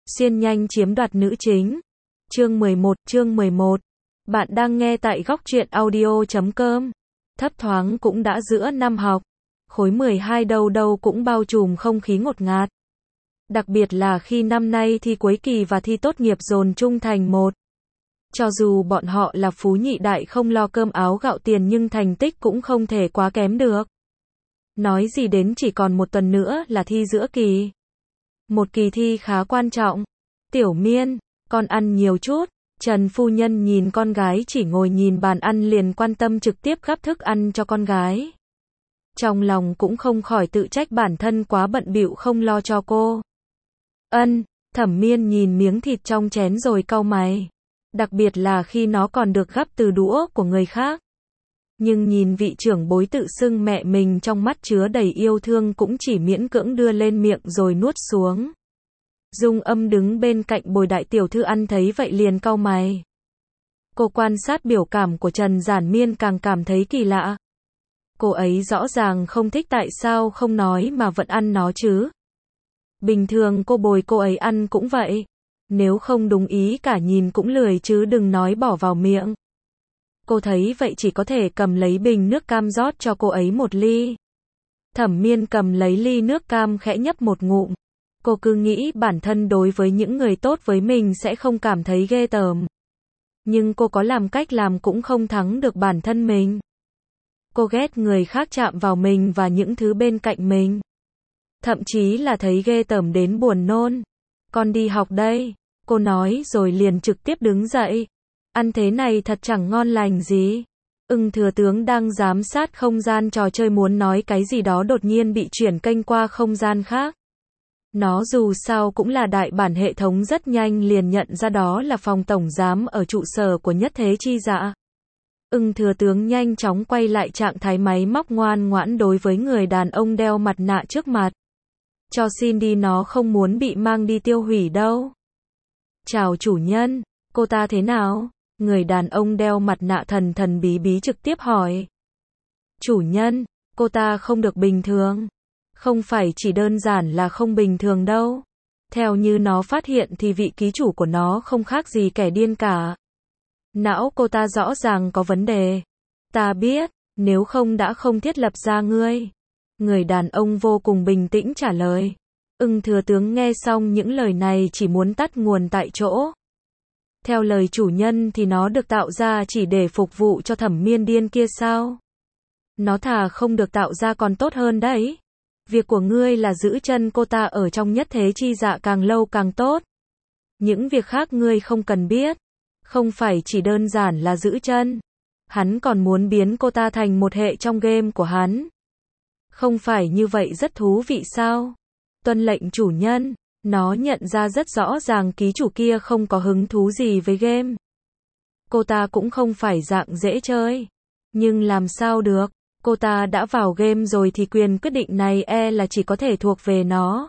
Xuyên nhanh chiếm đoạt nữ chính. Chương 11. Bạn đang nghe tại góc truyện audio.com. Thấp thoáng cũng đã giữa năm học. Khối 12 đâu đâu cũng bao trùm không khí ngột ngạt. Đặc biệt là khi năm nay thi cuối kỳ và thi tốt nghiệp dồn chung thành một. Cho dù bọn họ là phú nhị đại không lo cơm áo gạo tiền nhưng thành tích cũng không thể quá kém được. Nói gì đến chỉ còn một tuần nữa là thi giữa kỳ. Một kỳ thi khá quan trọng. Tiểu Miên, con ăn nhiều chút. Trần phu nhân nhìn con gái chỉ ngồi nhìn bàn ăn liền quan tâm trực tiếp gắp thức ăn cho con gái. Trong lòng cũng không khỏi tự trách bản thân quá bận bịu không lo cho cô. Thẩm Miên nhìn miếng thịt trong chén rồi cau mày. Đặc biệt là khi nó còn được gắp từ đũa của người khác. Nhưng nhìn vị trưởng bối tự xưng mẹ mình trong mắt chứa đầy yêu thương cũng chỉ miễn cưỡng đưa lên miệng rồi nuốt xuống. Dung Âm đứng bên cạnh Bồi đại tiểu thư ăn thấy vậy liền cau mày. Cô quan sát biểu cảm của Trần Giản Miên càng cảm thấy kỳ lạ. Cô ấy rõ ràng không thích tại sao không nói mà vẫn ăn nó chứ. Bình thường cô Bồi cô ấy ăn cũng vậy. Nếu không đúng ý cả nhìn cũng lười chứ đừng nói bỏ vào miệng. Cô thấy vậy chỉ có thể cầm lấy bình nước cam rót cho cô ấy một ly. Thẩm Miên cầm lấy ly nước cam khẽ nhấp một ngụm. Cô cứ nghĩ bản thân đối với những người tốt với mình sẽ không cảm thấy ghê tởm. Nhưng cô có làm cách làm cũng không thắng được bản thân mình. Cô ghét người khác chạm vào mình và những thứ bên cạnh mình. Thậm chí là thấy ghê tởm đến buồn nôn. Con đi học đây, cô nói rồi liền trực tiếp đứng dậy. Ăn thế này thật chẳng ngon lành gì. Thừa tướng đang giám sát không gian trò chơi muốn nói cái gì đó đột nhiên bị chuyển kênh qua không gian khác. Nó dù sao cũng là đại bản hệ thống rất nhanh liền nhận ra đó là phòng tổng giám ở trụ sở của Nhất Thế Chi Dạ. Thừa tướng nhanh chóng quay lại trạng thái máy móc ngoan ngoãn đối với người đàn ông đeo mặt nạ trước mặt. Cho xin đi, nó không muốn bị mang đi tiêu hủy đâu. Chào chủ nhân, cô ta thế nào? Người đàn ông đeo mặt nạ thần thần bí bí trực tiếp hỏi. Chủ nhân, cô ta không được bình thường. Không phải chỉ đơn giản là không bình thường đâu. Theo như nó phát hiện thì vị ký chủ của nó không khác gì kẻ điên cả. Não cô ta rõ ràng có vấn đề. Ta biết, nếu không đã không thiết lập ra ngươi. Người đàn ông vô cùng bình tĩnh trả lời. Thừa tướng nghe xong những lời này chỉ muốn tắt nguồn tại chỗ. Theo lời chủ nhân thì nó được tạo ra chỉ để phục vụ cho Thẩm Miên điên kia sao? Nó thà không được tạo ra còn tốt hơn đấy. Việc của ngươi là giữ chân cô ta ở trong Nhất Thế Chi Dạ càng lâu càng tốt. Những việc khác ngươi không cần biết. Không phải chỉ đơn giản là giữ chân. Hắn còn muốn biến cô ta thành một hệ trong game của hắn. Không phải như vậy rất thú vị sao? Tuân lệnh chủ nhân. Nó nhận ra rất rõ ràng ký chủ kia không có hứng thú gì với game. Cô ta cũng không phải dạng dễ chơi. Nhưng làm sao được? Cô ta đã vào game rồi thì quyền quyết định này là chỉ có thể thuộc về nó.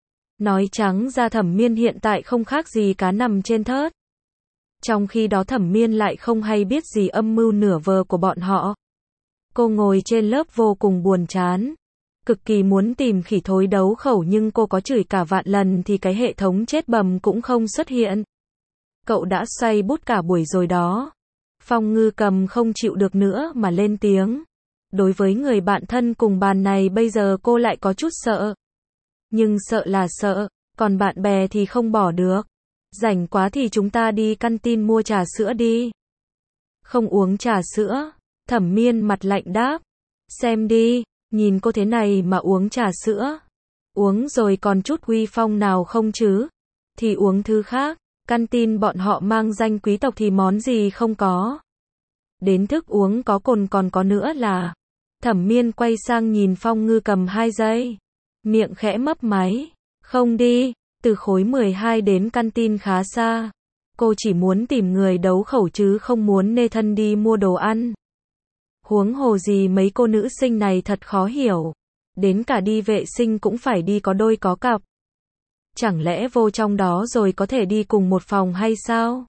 Nói trắng ra Thẩm Miên hiện tại không khác gì cá nằm trên thớt. Trong khi đó Thẩm Miên lại không hay biết gì âm mưu nửa vờ của bọn họ. Cô ngồi trên lớp vô cùng buồn chán. Cực kỳ muốn tìm khỉ thối đấu khẩu nhưng cô có chửi cả vạn lần thì cái hệ thống chết bầm cũng không xuất hiện. Cậu đã xoay bút cả buổi rồi đó. Phong Ngư Cầm không chịu được nữa mà lên tiếng. Đối với người bạn thân cùng bàn này bây giờ cô lại có chút sợ. Nhưng sợ là sợ, còn bạn bè thì không bỏ được. Rảnh quá thì chúng ta đi canteen mua trà sữa đi. Không uống trà sữa. Thẩm Miên mặt lạnh đáp. Xem đi, nhìn cô thế này mà uống trà sữa. Uống rồi còn chút uy phong nào không chứ? Thì uống thứ khác. Canteen bọn họ mang danh quý tộc thì món gì không có. Đến thức uống có cồn còn có nữa là. Thẩm Miên quay sang nhìn Phong Ngư Cầm 2 giây. Miệng khẽ mấp máy. Không đi, từ khối 12 đến canteen khá xa. Cô chỉ muốn tìm người đấu khẩu chứ không muốn nê thân đi mua đồ ăn. Huống hồ gì mấy cô nữ sinh này thật khó hiểu. Đến cả đi vệ sinh cũng phải đi có đôi có cặp. Chẳng lẽ vô trong đó rồi có thể đi cùng một phòng hay sao?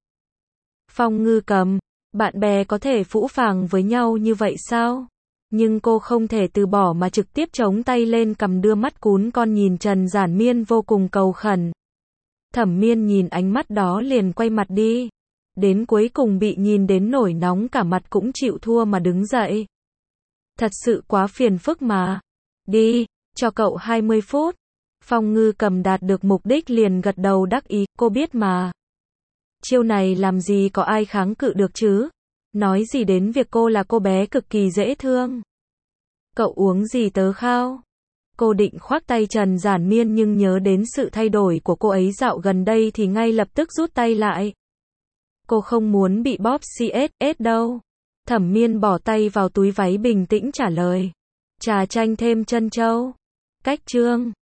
Phong Ngư Cầm, bạn bè có thể phũ phàng với nhau như vậy sao? Nhưng cô không thể từ bỏ mà trực tiếp chống tay lên cầm đưa mắt cún con nhìn Trần Giản Miên vô cùng cầu khẩn. Thẩm Miên nhìn ánh mắt đó liền quay mặt đi. Đến cuối cùng bị nhìn đến nổi nóng cả mặt cũng chịu thua mà đứng dậy. Thật sự quá phiền phức mà. Đi, cho cậu 20 phút. Phong Ngư Cầm đạt được mục đích liền gật đầu đắc ý, cô biết mà. Chiêu này làm gì có ai kháng cự được chứ? Nói gì đến việc cô là cô bé cực kỳ dễ thương. Cậu uống gì tớ khao? Cô định khoác tay Trần Giản Miên nhưng nhớ đến sự thay đổi của cô ấy dạo gần đây thì ngay lập tức rút tay lại. Cô không muốn bị bóp CSS đâu. Thẩm Miên bỏ tay vào túi váy bình tĩnh trả lời. Trà chanh thêm trân châu. Cách chương